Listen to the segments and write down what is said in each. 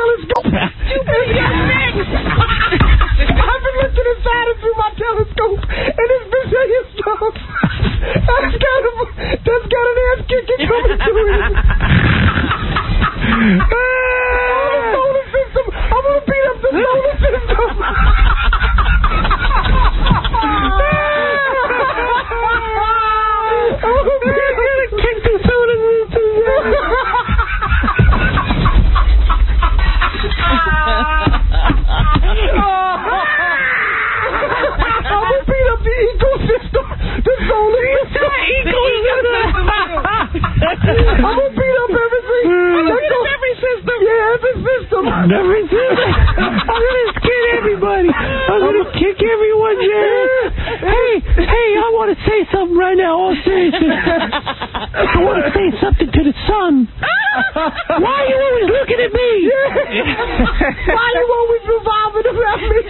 telescope. Stupid young I've been looking inside it through my telescope, and it's been saying stuff. That's got an ass kicking coming to it. The solar system. I'm going to beat up the solar system. I'm going to kick the solar system. I'm going to beat up the ecosystem. The solar system. I'm going to beat up everything. Every system. Yeah, every system. Every system. I'm going to skin everybody. I'm going to kick everyone's ass. Hey, I want to say something right now. I want to say something to the sun. Why are you always looking at me? Why are you always revolving around me?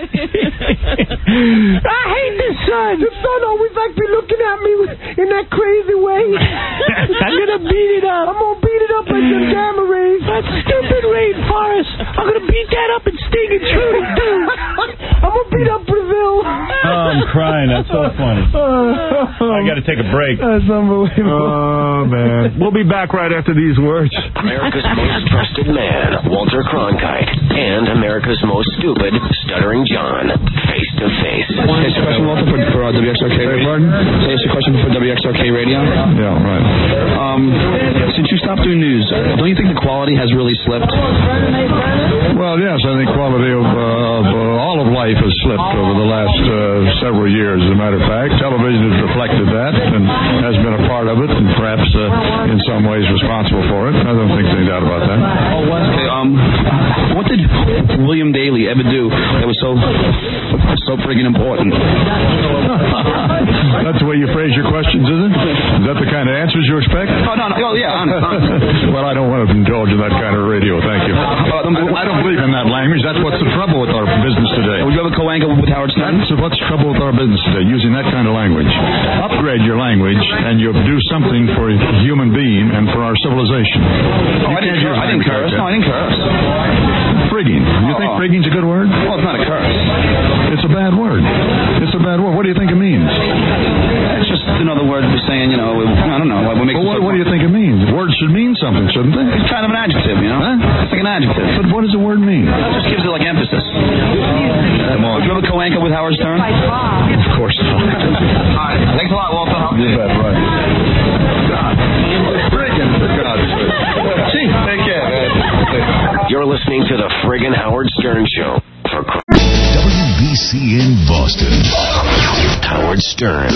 I hate the sun. The sun always like be looking at me in that crazy way. I'm going to beat it up. I'm going to beat it up like some gamma rays. That stupid rainforest. I'm going to beat that up and sting it through. I'm going to beat up Brazil. Oh, I'm crying. That's so funny. I got to take a break. That's unbelievable. Oh, man. We'll be back right after these words. America's most trusted man, Walter Cronkite, and America's most stupid, Stuttering John, face to face. Can I ask a question, Walter, for WXRK Radio? Pardon? Can I ask a question for WXRK Radio? Yeah, right. Since you stopped doing news, don't you think the quality has really slipped? Well, yes, I think quality of all of life has slipped over the last several years, as a matter of fact. Television has reflected that and has been a part of it and perhaps in some ways responsible for it. I don't think there's any doubt about that. Okay, what did William Daley ever do that was so friggin' important? That's the way you phrase your questions, is it? Is that the kind of answers you expect? Oh, no. Oh, yeah, honest. Well, I don't want to indulge in that kind of radio, thank you. I don't believe in that language. That's what's the trouble with our business today. Would you ever co-anchor with Howard Stern? That's what's the trouble with our business today, using that kind of language. Upgrade your language, and you'll do something for a human being and for our civilization. Oh, I didn't curse. No, I didn't curse. Frigging. You think frigging's a good word? Well, it's not a curse. It's a bad word. It's a bad word. What do you think it means? It's just another word for saying, I don't know. What do you think it means? Words should mean something, shouldn't they? It's kind of an adjective, Huh? It's like an adjective. But what does the word mean? It just gives it like emphasis. Would you ever co-anchor with Howard Stern? Of course not. All right. Thanks a lot, Walter. You bet, right. God. Friggin', for God's sake. Gee, take care, man. You're listening to the friggin' Howard Stern Show. For WBC in Boston. Howard Stern.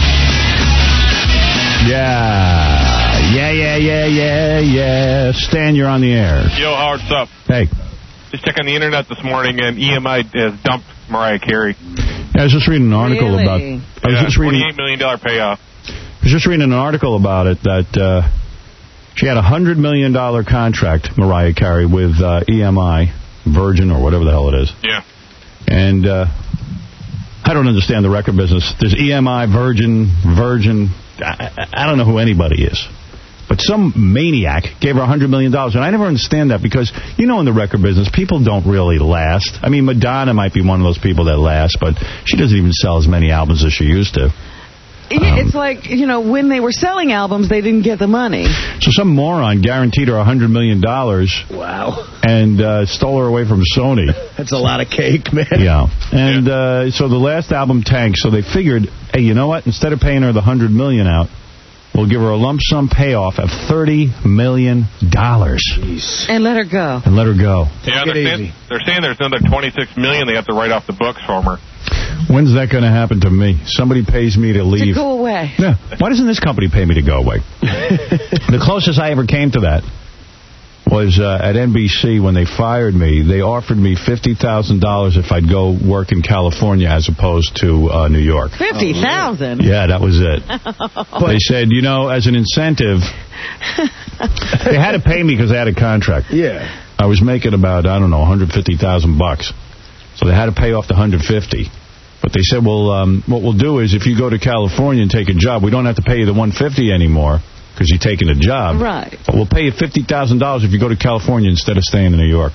Yeah. Stan, you're on the air. Yo, Howard, what's up? Hey. Just checking the internet this morning, and EMI has dumped Mariah Carey. Yeah, I was just reading an article about... $48 million payoff. I was just reading an article about it that she had a $100 million contract, Mariah Carey, with EMI, Virgin, or whatever the hell it is. Yeah. And I don't understand the record business. There's EMI, Virgin. I don't know who anybody is. But some maniac gave her $100 million. And I never understand that because, in the record business, people don't really last. I mean, Madonna might be one of those people that last, but she doesn't even sell as many albums as she used to. It's like, when they were selling albums, they didn't get the money. So some moron guaranteed her $100 million. Wow. And stole her away from Sony. That's a lot of cake, man. Yeah. And so the last album tanked, so they figured, hey, you know what? Instead of paying her the $100 million out, we'll give her a lump sum payoff of $30 million. Jeez. And let her go. Yeah, they're saying there's another $26 million they have to write off the books from her. When's that going to happen to me? Somebody pays me to leave. To go away. Yeah. Why doesn't this company pay me to go away? The closest I ever came to that was at NBC when they fired me. They offered me $50,000 if I'd go work in California as opposed to New York. $50,000? Yeah, that was it. They said, as an incentive, they had to pay me because I had a contract. Yeah. I was making about, $150,000. So they had to pay off the $150,000. But they said, well, what we'll do is if you go to California and take a job, we don't have to pay you the $150,000 anymore because you're taking a job. Right. But we'll pay you $50,000 if you go to California instead of staying in New York.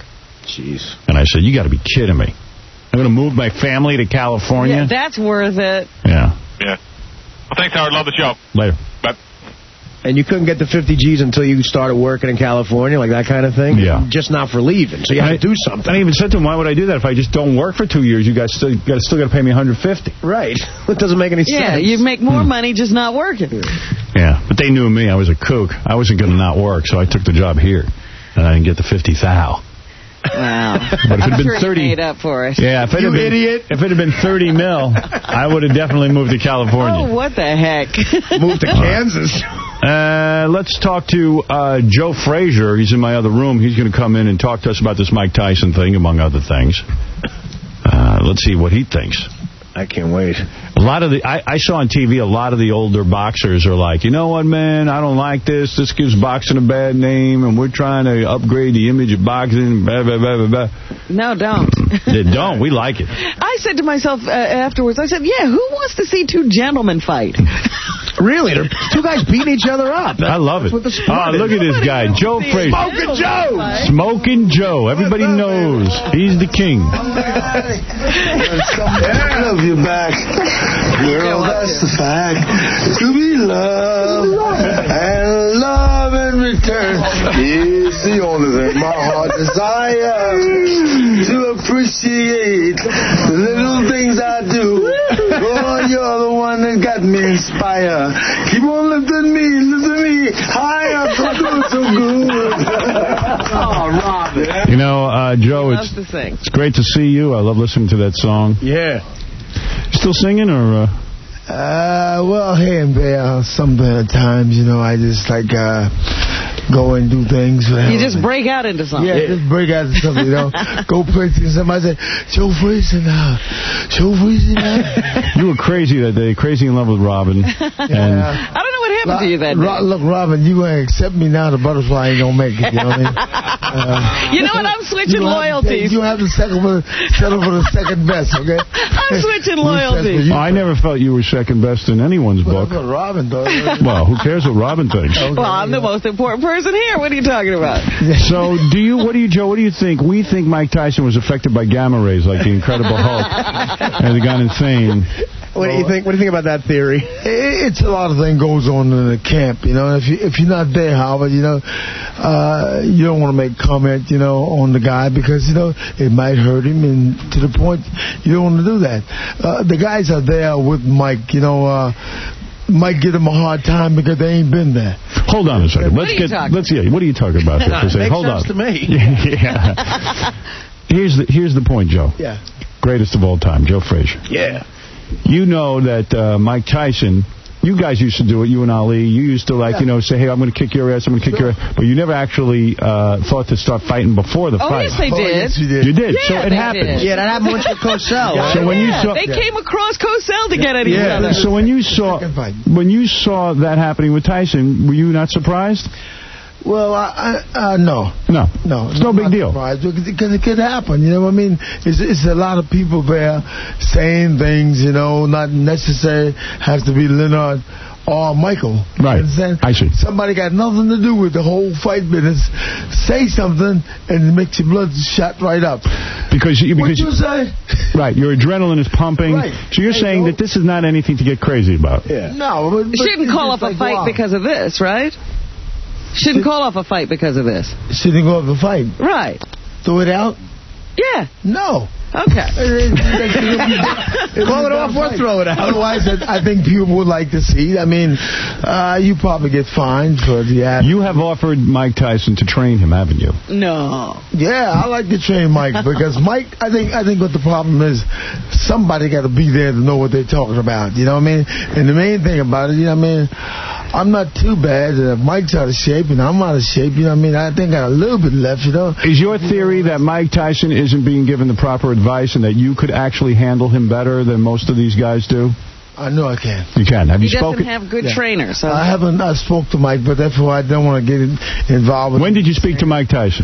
Jeez. And I said, you got to be kidding me. I'm going to move my family to California? Yeah, that's worth it. Yeah. Yeah. Well, thanks, Howard. Love the show. Later. Bye. And you couldn't get the 50 G's until you started working in California, like that kind of thing? Yeah. Just not for leaving, so you had to do something. I even said to him, why would I do that? If I just don't work for 2 years, you guys still got to pay me $150. Right. It doesn't make any sense. Yeah, you make more money just not working. Yeah, but they knew me. I was a kook. I wasn't going to not work, so I took the job here. And I didn't get the 50,000. Wow. But if it had been I'm 30, sure you made up for it. Yeah, if it had been, idiot. If it had been 30 mil, I would have definitely moved to California. Oh, what the heck? Moved to Kansas. Let's talk to Joe Frazier. He's in my other room. He's going to come in and talk to us about this Mike Tyson thing, among other things. Let's see what he thinks. I can't wait. A lot of I saw on TV, a lot of the older boxers are like, you know what, man, I don't like this. This gives boxing a bad name, and we're trying to upgrade the image of boxing. Blah, blah, blah, blah, blah. No, don't. Don't. We like it. I said to myself afterwards, I said, yeah, who wants to see two gentlemen fight? Really? They're two guys beating each other up. I love it. What the sport look at this guy, Joe Frazier. Smoking Joe! Smoking Joe. Everybody knows. He's the king. I love you back. Girl, that's the fact. To be loved and love in return is the only thing my heart desires. To appreciate the little things I do. Oh, you're the one that got me inspired. Keep on lifting me higher. So good. Oh, Robin. You know, Joe, it's great to see you. I love listening to that song. Yeah. Still singing, or? Well, here and there, some times, you know, I just like go and do things. You just break out into something. Yeah, just break out into something, you know. Go play to somebody, say, Joe Frazier now. Joe Frazier now. You were crazy that day, crazy in love with Robin. And I don't know what happened to you that day. Look, Robin, you going to accept me now, the butterfly ain't going to make it, you know what I mean? You know what, I'm switching loyalties. You have to settle for the second best, okay? I'm switching loyalties. I never felt you were second best in anyone's book. That's what Robin does. Well, who cares what Robin thinks? Okay. Well, I'm the most important person here. What are you talking about? So, Joe, what do you think? We think Mike Tyson was affected by gamma rays like the Incredible Hulk and he got insane. What do you think? What do you think about that theory? It's a lot of things goes on in the camp, you know. If you're not there, Howard, you know, you don't want to make comment, you know, on the guy because, you know, it might hurt him, and to the point you don't want to do that. The guys are there with Mike, you know. Might give them a hard time because they ain't been there. Hold on a second. What are you talking about here? Makes Hold sense on. to me. Yeah. Here's the point, Joe. Yeah. Greatest of all time, Joe Frazier. Yeah. You know that Mike Tyson, you guys used to do it, you and Ali. You used to, you know, say, hey, I'm going to kick your ass, I'm going to kick your ass. But you never actually thought to start fighting before the fight. Yes, they did. Yes, you did. You did. Yeah, so it happened. did. Yeah, that happened once with Cosell. Right? So when you saw, they came across Cosell to get at each other. So when you saw that happening with Tyson, were you not surprised? Well, no. It's no big deal. Because it could happen, you know what I mean? It's a lot of people there saying things, you know, not necessarily have to be Leonard or Michael. Right. I see. Somebody got nothing to do with the whole fight business. Say something and it makes your blood shot right up. Because what you say? Right, your adrenaline is pumping. Right. So you're saying that this is not anything to get crazy about. Yeah. No. But shouldn't call off a fight because of this, right? Shouldn't call off a fight because of this. Shouldn't go off a fight. Right. Throw it out? Yeah. No. Okay. Call it off or throw it out. Otherwise, I think people would like to see. I mean, you probably get fined for the act. You have offered Mike Tyson to train him, haven't you? No. Yeah, I like to train Mike because Mike, I think what the problem is, somebody got to be there to know what they're talking about. You know what I mean? And the main thing about it, you know what I mean? I'm not too bad. If Mike's out of shape and I'm out of shape, you know what I mean? I think I got a little bit left, you know? Is your theory that Mike Tyson isn't being given the proper advice and that you could actually handle him better than most of these guys do? I know I can. You can. Have you spoken? He doesn't have good trainers. So. I spoke to Mike, but therefore I don't want to get involved with When did you speak to Mike Tyson?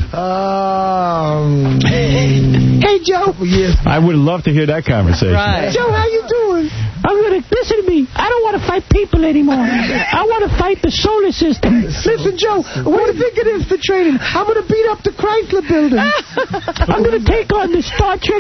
Hey, Joe. I would love to hear that conversation. Right. Joe, how you doing? Listen to me. I don't want to fight people anymore. I want to fight the solar system. Listen, Joe, what do you think it is for training? I'm going to beat up the Chrysler building. I'm going to take on the Star Trek